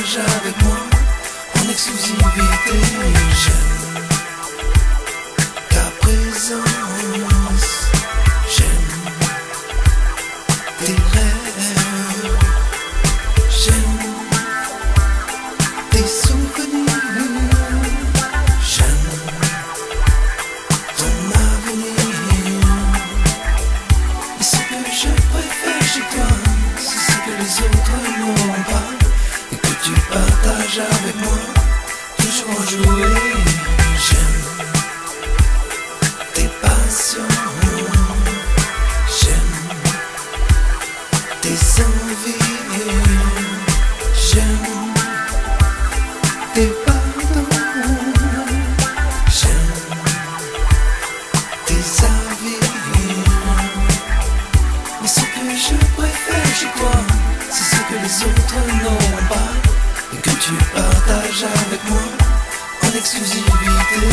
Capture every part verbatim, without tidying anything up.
partages avec moi en exclusivité. J'aime ta présence, j'aime tes rêves, j'aime tes souvenirs, j'aime ton avenir. Et ce que je préfère chez toi, c'est ce que les autres n'ont pas et que tu partages avec moi, toujours en jouer. J'aime tes passions, j'aime tes envies, j'aime tes pardons, j'aime tes avis. Mais ce que je préfère chez toi, c'est ce que les autres n'ont pas et que tu partages avec moi en exclusivité.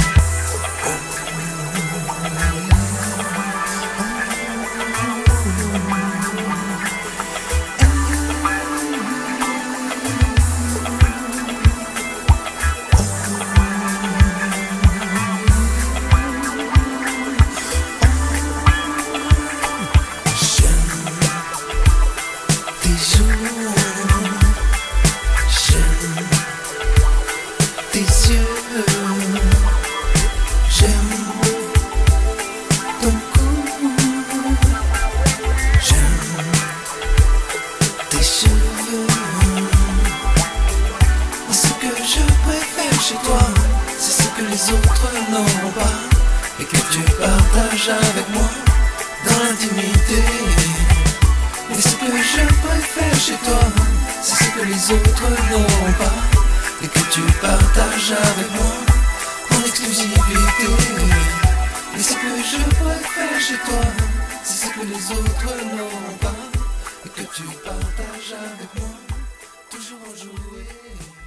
C'est ce que les autres n'ont pas et que tu partages avec moi dans l'intimité. Et ce que je préfère chez toi, c'est ce que les autres n'ont pas et que tu partages avec moi en exclusivité. Et ce que je préfère chez toi, c'est ce que les autres n'ont pas et que tu partages avec moi, toujours en jouer.